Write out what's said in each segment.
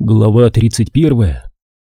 Глава 31.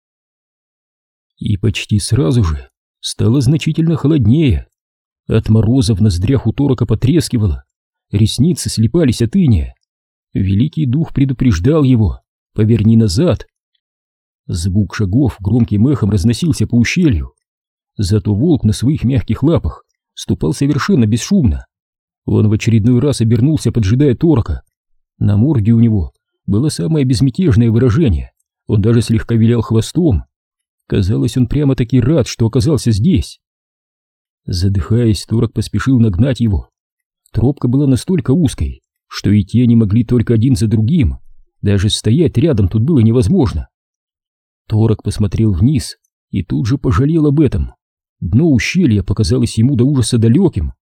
И почти сразу же стало значительно холоднее. От мороза в ноздрях у Торока потрескивало, ресницы слипались от иния. Великий дух предупреждал его: поверни назад. Звук шагов громким эхом разносился по ущелью. Зато волк на своих мягких лапах ступал совершенно бесшумно. Он в очередной раз обернулся, поджидая Торока. На морде у него было самое безмятежное выражение, он даже слегка вилял хвостом. Казалось, он прямо-таки рад, что оказался здесь. Задыхаясь, Торок поспешил нагнать его. Тропка была настолько узкой, что идти они могли только один за другим, даже стоять рядом тут было невозможно. Торок посмотрел вниз и тут же пожалел об этом. Дно ущелья показалось ему до ужаса далеким.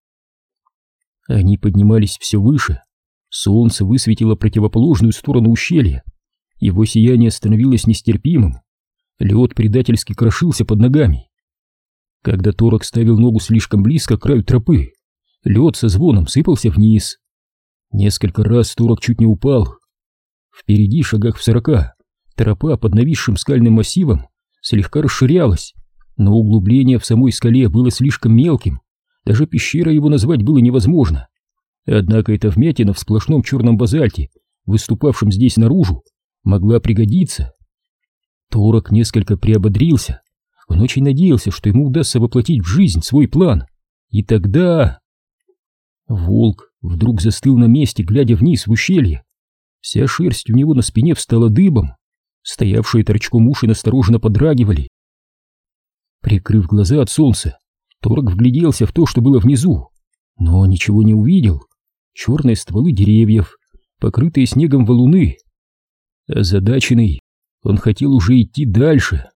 Они поднимались все выше. Солнце высветило противоположную сторону ущелья. Его сияние становилось нестерпимым. Лед предательски крошился под ногами. Когда Торок ставил ногу слишком близко к краю тропы, лед со звоном сыпался вниз. Несколько раз Торок чуть не упал. Впереди, шагах в 40, тропа под нависшим скальным массивом слегка расширялась, но углубление в самой скале было слишком мелким, даже пещерой его назвать было невозможно. Однако эта вмятина в сплошном черном базальте, выступавшем здесь наружу, могла пригодиться. Торок несколько приободрился. Он очень надеялся, что ему удастся воплотить в жизнь свой план. И тогда... Волк вдруг застыл на месте, глядя вниз в ущелье. Вся шерсть у него на спине встала дыбом. Стоявшие торчком уши настороженно подрагивали. Прикрыв глаза от солнца, Торок вгляделся в то, что было внизу, но ничего не увидел. Черные стволы деревьев, покрытые снегом валуны. Озадаченный, он хотел уже идти дальше.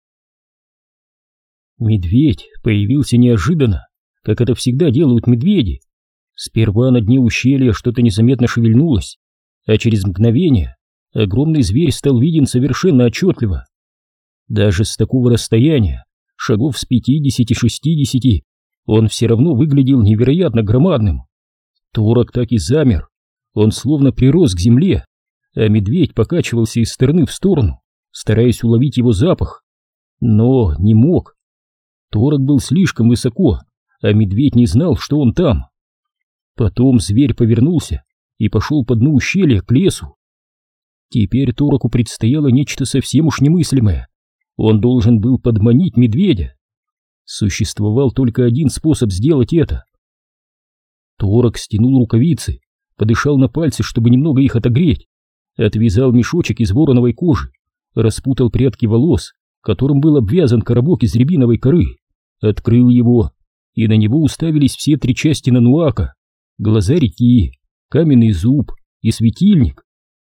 Медведь появился неожиданно, как это всегда делают медведи. Сперва на дне ущелья что-то незаметно шевельнулось, а через мгновение огромный зверь стал виден совершенно отчетливо. Даже с такого расстояния, шагов с 50-60, он все равно выглядел невероятно громадным. Торок так и замер, он словно прирос к земле, а медведь покачивался из стороны в сторону, стараясь уловить его запах, но не мог. Торок был слишком высоко, а медведь не знал, что он там. Потом зверь повернулся и пошел по дну ущелья к лесу. Теперь Тороку предстояло нечто совсем уж немыслимое. Он должен был подманить медведя. Существовал только один способ сделать это. Торок стянул рукавицы, подышал на пальцы, чтобы немного их отогреть, отвязал мешочек из вороновой кожи, распутал прядки волос, которым был обвязан коробок из рябиновой коры, открыл его, и на него уставились все три части нануака: глаза реки, каменный зуб и светильник.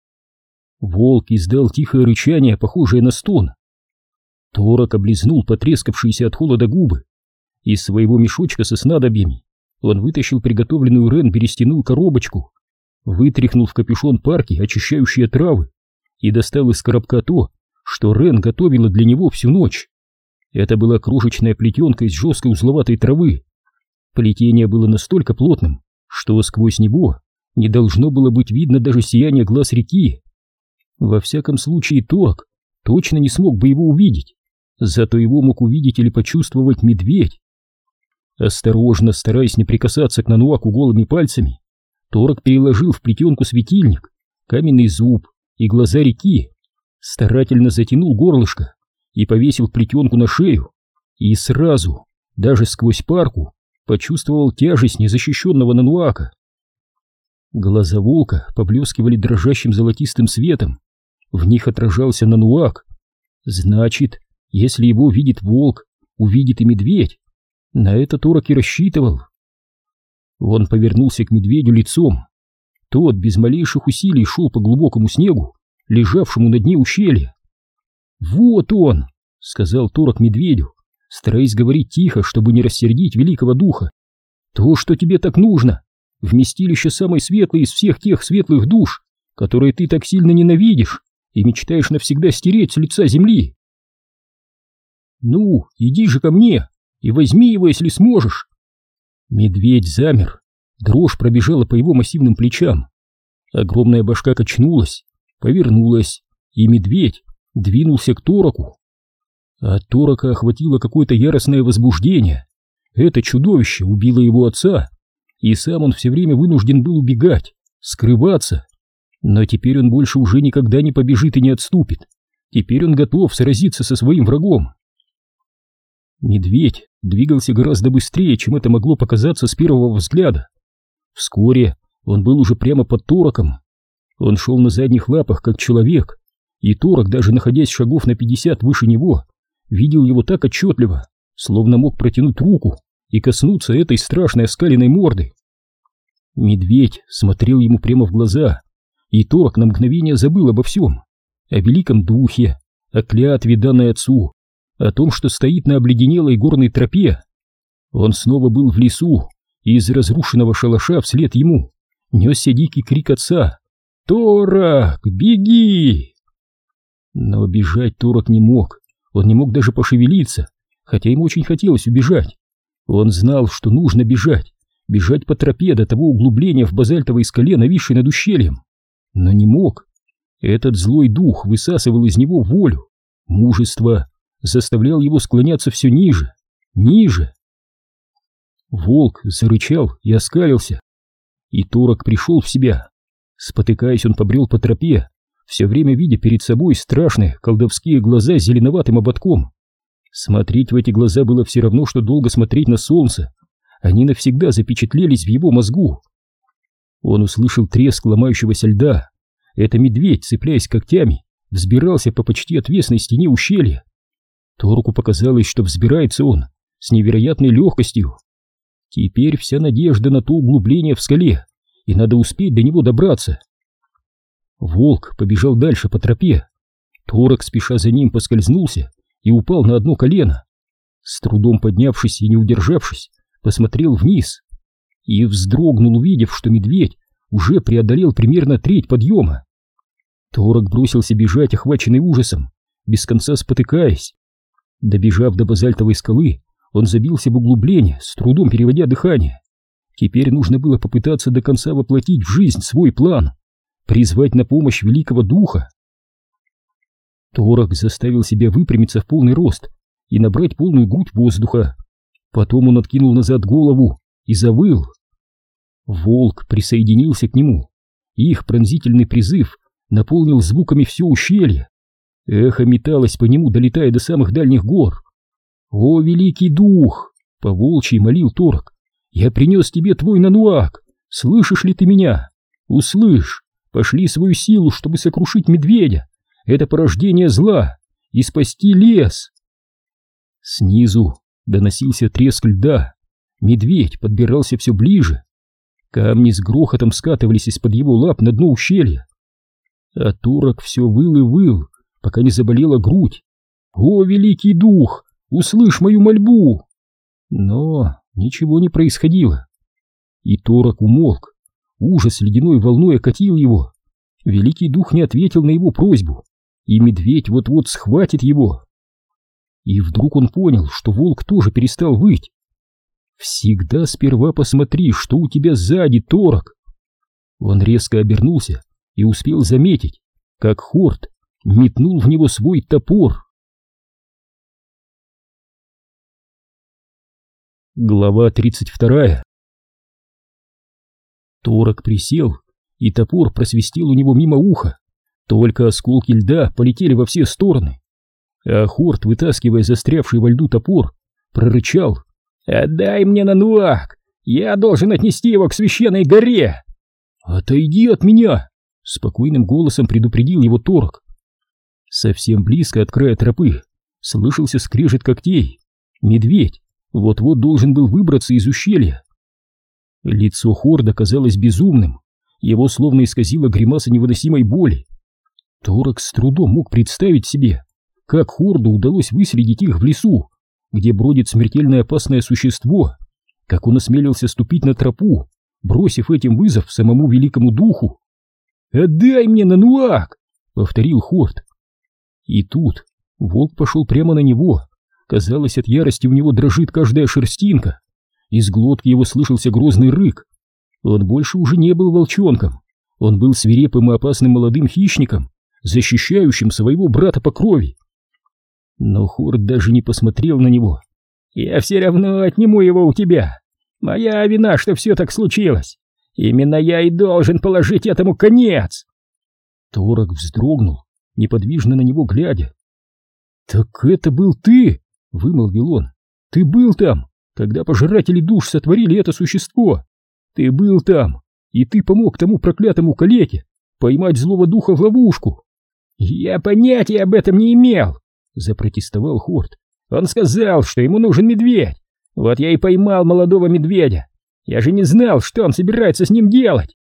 Волк издал тихое рычание, похожее на стон. Торок облизнул потрескавшиеся от холода губы. Из своего мешочка со снадобьями он вытащил приготовленную Рен берестяную коробочку, вытряхнул в капюшон парки, очищающие травы, и достал из коробка то, что Рен готовила для него всю ночь. Это была крошечная плетенка из жесткой узловатой травы. Плетение было настолько плотным, что сквозь него не должно было быть видно даже сияние глаз реки. Во всяком случае, Торок точно не смог бы его увидеть, зато его мог увидеть или почувствовать медведь. Осторожно, стараясь не прикасаться к нануаку голыми пальцами, Торок переложил в плетенку светильник, каменный зуб и глаза реки, старательно затянул горлышко и повесил плетенку на шею, и сразу, даже сквозь парку, почувствовал тяжесть незащищенного нануака. Глаза волка поблескивали дрожащим золотистым светом, в них отражался нануак. Значит, если его видит волк, увидит и медведь. На это Торок и рассчитывал. Он повернулся к медведю лицом. Тот без малейших усилий шел по глубокому снегу, лежавшему на дне ущелья. «Вот он!» — сказал Торок медведю, стараясь говорить тихо, чтобы не рассердить великого духа. «То, что тебе так нужно, вместилище самой светлой из всех тех светлых душ, которые ты так сильно ненавидишь и мечтаешь навсегда стереть с лица земли. Ну, иди же ко мне и возьми его, если сможешь». Медведь замер, дрожь пробежала по его массивным плечам. Огромная башка качнулась, повернулась, и медведь двинулся к Тораку. От Торака охватило какое-то яростное возбуждение. Это чудовище убило его отца, и сам он все время вынужден был убегать, скрываться. Но теперь он больше уже никогда не побежит и не отступит. Теперь он готов сразиться со своим врагом. Медведь двигался гораздо быстрее, чем это могло показаться с первого взгляда. Вскоре он был уже прямо под Тораком. Он шел на задних лапах, как человек, и Торак, даже находясь шагов на 50 выше него, видел его так отчетливо, словно мог протянуть руку и коснуться этой страшной оскаленной морды. Медведь смотрел ему прямо в глаза, и Торак на мгновение забыл обо всем, о великом духе, о клятве, данной отцу, о том, что стоит на обледенелой горной тропе. Он снова был в лесу, и из разрушенного шалаша вслед ему несся дикий крик отца: «Торак, беги!» Но бежать Торак не мог, он не мог даже пошевелиться, хотя ему очень хотелось убежать. Он знал, что нужно бежать по тропе до того углубления в базальтовой скале, нависшей над ущельем, но не мог. Этот злой дух высасывал из него волю, мужество, заставлял его склоняться все ниже, ниже. Волк зарычал и оскалился, и Торак пришел в себя. Спотыкаясь, он побрел по тропе, все время видя перед собой страшные колдовские глаза с зеленоватым ободком. Смотреть в эти глаза было все равно, что долго смотреть на солнце. Они навсегда запечатлелись в его мозгу. Он услышал треск ломающегося льда. Это медведь, цепляясь когтями, взбирался по почти отвесной стене ущелья. Тораку показалось, что взбирается он с невероятной легкостью. Теперь вся надежда на то углубление в скале, и надо успеть до него добраться. Волк побежал дальше по тропе. Торак, спеша за ним, поскользнулся и упал на одно колено. С трудом поднявшись и не удержавшись, посмотрел вниз и вздрогнул, увидев, что медведь уже преодолел примерно треть подъема. Торак бросился бежать, охваченный ужасом, без конца спотыкаясь. Добежав до базальтовой скалы, он забился в углубление, с трудом переводя дыхание. Теперь нужно было попытаться до конца воплотить в жизнь свой план, призвать на помощь великого духа. Торак заставил себя выпрямиться в полный рост и набрать полную грудь воздуха. Потом он откинул назад голову и завыл. Волк присоединился к нему, и их пронзительный призыв наполнил звуками все ущелье. Эхо металось по нему, долетая до самых дальних гор. «О, великий дух!» — по-волчьи молил Торак. «Я принес тебе твой нануак! Слышишь ли ты меня? Услышь! Пошли свою силу, чтобы сокрушить медведя! Это порождение зла! И спасти лес!» Снизу доносился треск льда. Медведь подбирался все ближе. Камни с грохотом скатывались из-под его лап на дно ущелья. А Торак все выл и выл, пока не заболела грудь. «О, великий дух! Услышь мою мольбу!» Но ничего не происходило. И Торак умолк. Ужас ледяной волной окатил его. Великий дух не ответил на его просьбу, и медведь вот-вот схватит его. И вдруг он понял, что волк тоже перестал выть. «Всегда сперва посмотри, что у тебя сзади, Торак!» Он резко обернулся и успел заметить, как Хорд метнул в него свой топор. Глава 32. Торак присел, и топор просвистел у него мимо уха. Только осколки льда полетели во все стороны. А Хорд, вытаскивая застрявший во льду топор, прорычал: «Отдай мне нануак! Я должен отнести его к священной горе!» «Отойди от меня!» — спокойным голосом предупредил его Торак. Совсем близко от края тропы слышался скрежет когтей. Медведь вот-вот должен был выбраться из ущелья. Лицо Хорда казалось безумным, его словно исказила гримаса невыносимой боли. Торак с трудом мог представить себе, как Хорду удалось выследить их в лесу, где бродит смертельно опасное существо, как он осмелился ступить на тропу, бросив этим вызов самому великому духу. «Отдай мне нануак!» — повторил Хорд. И тут волк пошел прямо на него. Казалось, от ярости у него дрожит каждая шерстинка. Из глотки его слышался грозный рык. Он больше уже не был волчонком. Он был свирепым и опасным молодым хищником, защищающим своего брата по крови. Но Хорд даже не посмотрел на него. «Я все равно отниму его у тебя. Моя вина, что все так случилось. Именно я и должен положить этому конец!» Торок вздрогнул, неподвижно на него глядя. «Так это был ты!» — вымолвил он. «Ты был там, когда пожиратели душ сотворили это существо! Ты был там, и ты помог тому проклятому калеке поймать злого духа в ловушку!» «Я понятия об этом не имел!» — запротестовал Хорд. «Он сказал, что ему нужен медведь. Вот я и поймал молодого медведя. Я же не знал, что он собирается с ним делать!»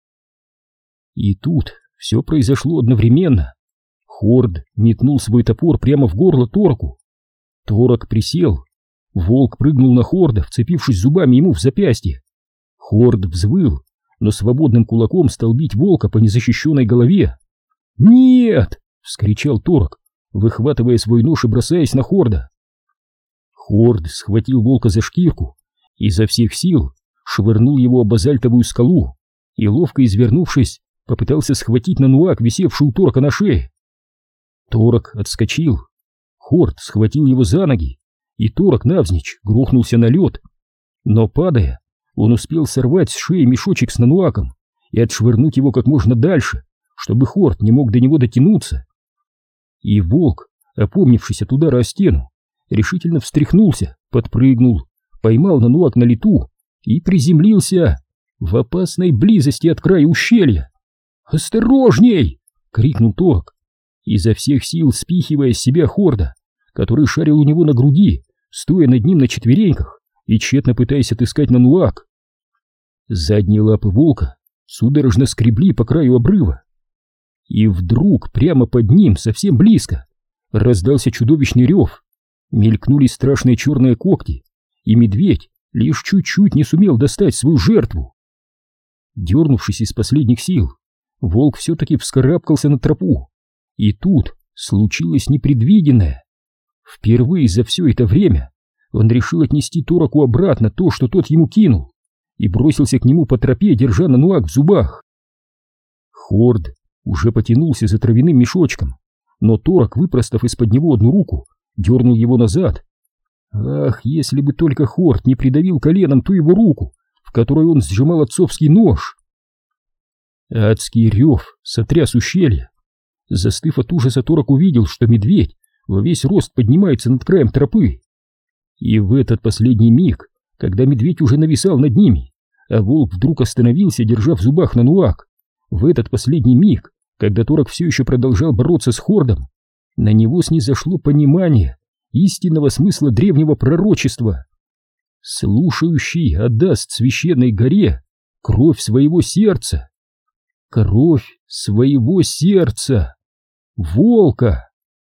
И тут все произошло одновременно. Хорд метнул свой топор прямо в горло Торку. Торок присел. Волк прыгнул на Хорда, вцепившись зубами ему в запястье. Хорд взвыл, но свободным кулаком стал бить волка по незащищенной голове. «Нет!» — вскричал Торок, выхватывая свой нож и бросаясь на Хорда. Хорд схватил волка за шкирку, изо всех сил швырнул его об базальтовую скалу и, ловко извернувшись, попытался схватить нануак, висевший у Торка на шее. Торок отскочил. Хорд схватил его за ноги, и Торок навзничь грохнулся на лед. Но, падая, он успел сорвать с шеи мешочек с нануаком и отшвырнуть его как можно дальше, чтобы Хорд не мог до него дотянуться. И волк, опомнившись от удара о стену, решительно встряхнулся, подпрыгнул, поймал нануак на лету и приземлился в опасной близости от края ущелья. «Осторожней!» — крикнул Торок, изо всех сил спихивая с себя Хорда, который шарил у него на груди, стоя над ним на четвереньках и тщетно пытаясь отыскать нануак. Задние лапы волка судорожно скребли по краю обрыва. И вдруг прямо под ним, совсем близко, раздался чудовищный рев. Мелькнули страшные черные когти, и медведь лишь чуть-чуть не сумел достать свою жертву. Дернувшись из последних сил, волк все-таки вскарабкался на тропу. И тут случилось непредвиденное. Впервые за все это время он решил отнести Тороку обратно то, что тот ему кинул, и бросился к нему по тропе, держа нануак в зубах. Хорд уже потянулся за травяным мешочком, но Торок, выпростав из-под него одну руку, дернул его назад. Ах, если бы только Хорд не придавил коленом ту его руку, в которой он сжимал отцовский нож! Адский рев сотряс ущелье. Застыв от ужаса, Торок увидел, что медведь во весь рост поднимается над краем тропы. И в этот последний миг, когда медведь уже нависал над ними, а волк вдруг остановился, держа в зубах нануак, в этот последний миг, когда Торок все еще продолжал бороться с Хордом, на него снизошло понимание истинного смысла древнего пророчества. Слушающий отдаст священной горе кровь своего сердца. Кровь своего сердца. Волка!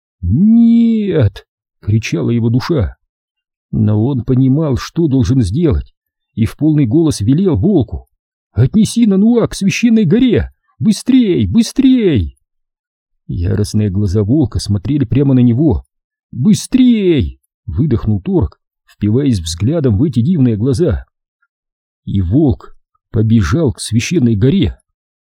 «Нет!» — кричала его душа. Но он понимал, что должен сделать, и в полный голос велел волку: «Отнеси нануак к священной горе! Быстрей! Быстрей!» Яростные глаза волка смотрели прямо на него. «Быстрей!» — выдохнул Торок, впиваясь взглядом в эти дивные глаза. И волк побежал к священной горе.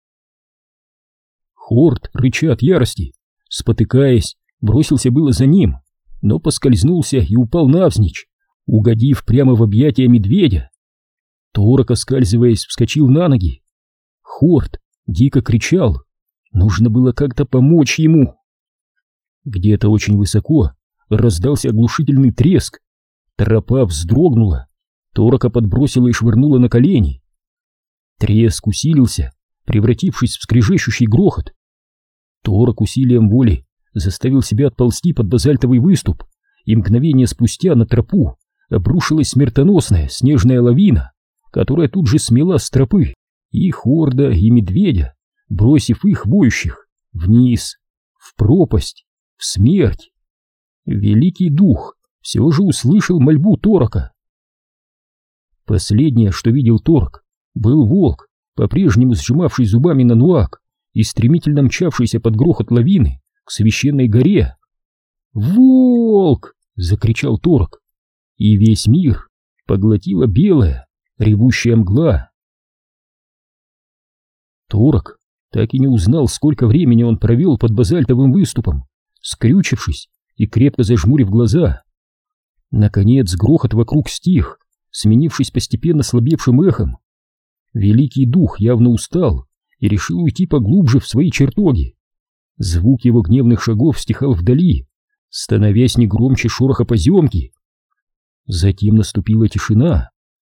Хорд, рыча от ярости, спотыкаясь, бросился было за ним, но поскользнулся и упал навзничь, угодив прямо в объятия медведя. Торок, оскальзываясь, вскочил на ноги. Хорд дико кричал. Нужно было как-то помочь ему. Где-то очень высоко раздался оглушительный треск. Тропа вздрогнула. Торока подбросила и швырнула на колени. Треск усилился, превратившись в скрежещущий грохот. Торок усилием воли заставил себя отползти под базальтовый выступ, и мгновение спустя на тропу обрушилась смертоносная снежная лавина, которая тут же смела с тропы и Хорда, и медведя, бросив их, воющих, вниз, в пропасть, в смерть. Великий дух все же услышал мольбу Торока. Последнее, что видел Торок, был волк, по-прежнему сжимавший зубами нануак и стремительно мчавшийся под грохот лавины к священной горе. «Волк!» — закричал Торок, и весь мир поглотила белая, ревущая мгла. Торок так и не узнал, сколько времени он провел под базальтовым выступом, скрючившись и крепко зажмурив глаза. Наконец грохот вокруг стих, сменившись постепенно слабевшим эхом. Великий дух явно устал и решил уйти поглубже в свои чертоги. Звук его гневных шагов стихал вдали, становясь не громче шороха поземки. Затем наступила тишина.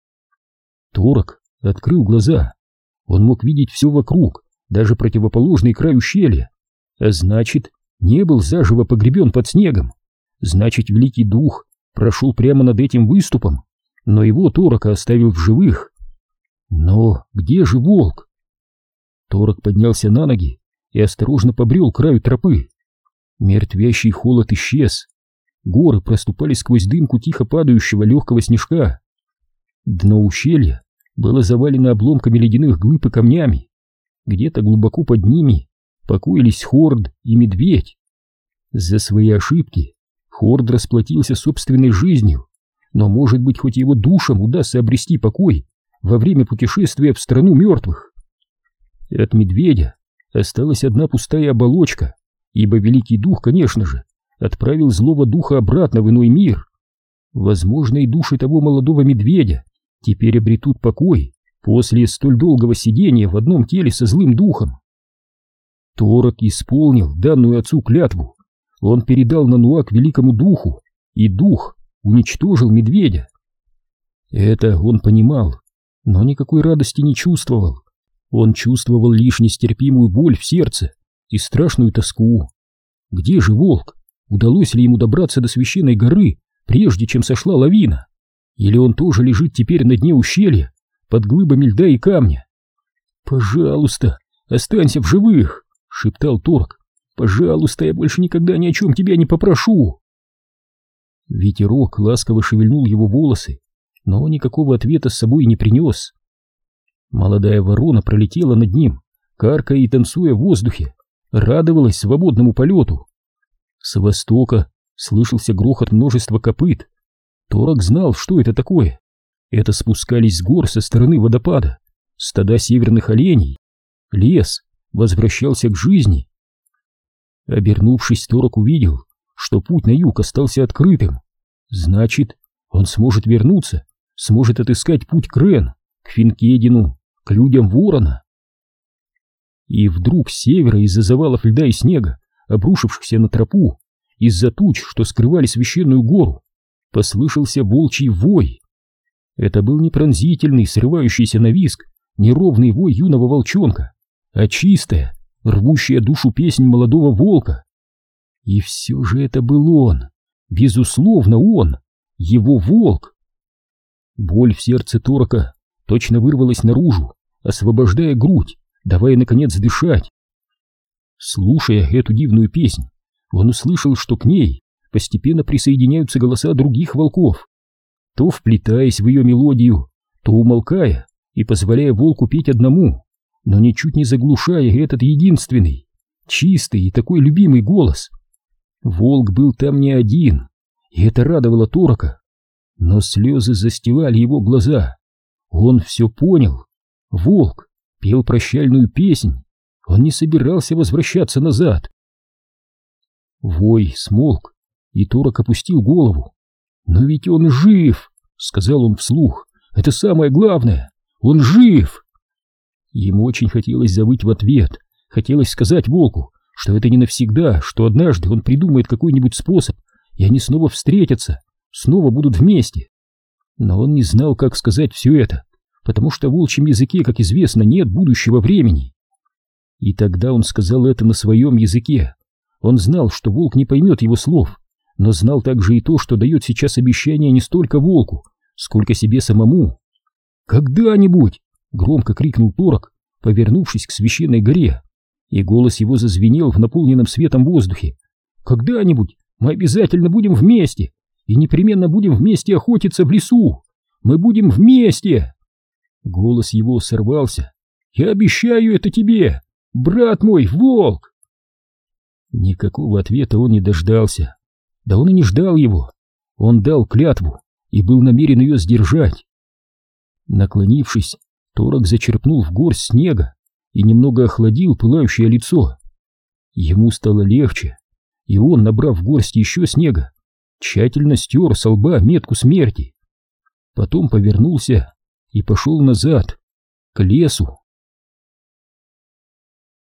Торок открыл глаза. Он мог видеть все вокруг, даже противоположный край ущелья, а значит, не был заживо погребен под снегом. Значит, великий дух прошел прямо над этим выступом, но его Торока оставил в живых. Но где же волк? Торок поднялся на ноги и осторожно побрел к краю тропы. Мертвящий холод исчез. Горы проступали сквозь дымку тихо падающего легкого снежка. Дно ущелья было завалено обломками ледяных глыб и камнями. Где-то глубоко под ними покоились Хорд и Медведь. За свои ошибки Хорд расплатился собственной жизнью, но, может быть, хоть его душам удастся обрести покой во время путешествия в страну мертвых. От Медведя осталась одна пустая оболочка, ибо Великий Дух, конечно же, отправил злого духа обратно в иной мир. Возможно, и души того молодого медведя теперь обретут покой после столь долгого сидения в одном теле со злым духом. Торок исполнил данную отцу клятву. Он передал Нануак великому духу, и дух уничтожил медведя. Это он понимал, но никакой радости не чувствовал. Он чувствовал лишь нестерпимую боль в сердце и страшную тоску. Где же волк? Удалось ли ему добраться до священной горы, прежде чем сошла лавина? Или он тоже лежит теперь на дне ущелья, под глыбами льда и камня? «Пожалуйста, останься в живых!» — шептал Торок. «Пожалуйста, я больше никогда ни о чем тебя не попрошу!» Ветерок ласково шевельнул его волосы, но никакого ответа с собой не принес. Молодая ворона пролетела над ним, каркая и танцуя в воздухе, радовалась свободному полету. С востока слышался грохот множества копыт. Торок знал, что это такое. Это спускались с гор со стороны водопада стада северных оленей. Лес возвращался к жизни. Обернувшись, Торок увидел, что путь на юг остался открытым. Значит, он сможет вернуться, сможет отыскать путь к Рен, к Финкедину, к людям Ворона. И вдруг с севера, из-за завалов льда и снега, обрушившихся на тропу, из-за туч, что скрывали священную гору, послышался волчий вой. Это был не пронзительный, срывающийся на визг, неровный вой юного волчонка, а чистая, рвущая душу песнь молодого волка. И все же это был он, безусловно он, его волк. Боль в сердце Торока точно вырвалась наружу, освобождая грудь, давая наконец дышать. Слушая эту дивную песнь, он услышал, что к ней постепенно присоединяются голоса других волков, то вплетаясь в ее мелодию, то умолкая и позволяя волку петь одному, но ничуть не заглушая этот единственный, чистый и такой любимый голос. Волк был там не один, и это радовало Торока, но слезы застилали его глаза. Он все понял. Волк пел прощальную песнь, он не собирался возвращаться назад. Вой смолк, и Торок опустил голову. «Но ведь он жив!» — сказал он вслух. «Это самое главное! Он жив!» Ему очень хотелось завыть в ответ, хотелось сказать волку, что это не навсегда, что однажды он придумает какой-нибудь способ, и они снова встретятся, снова будут вместе. Но он не знал, как сказать все это, потому что в волчьем языке, как известно, нет будущего времени. И тогда он сказал это на своем языке. Он знал, что волк не поймет его слов, но знал также и то, что дает сейчас обещание не столько волку, сколько себе самому. «Когда-нибудь!» — громко крикнул Торок, повернувшись к священной горе, и голос его зазвенел в наполненном светом воздухе. «Когда-нибудь мы обязательно будем вместе, и непременно будем вместе охотиться в лесу! Мы будем вместе!» Голос его сорвался. «Я обещаю это тебе, брат мой, волк!» Никакого ответа он не дождался. Да он и не ждал его. Он дал клятву и был намерен ее сдержать. Наклонившись, Торок зачерпнул в горсть снега и немного охладил пылающее лицо. Ему стало легче, и он, набрав в горсть еще снега, тщательно стер со лба метку смерти. Потом повернулся и пошел назад, к лесу.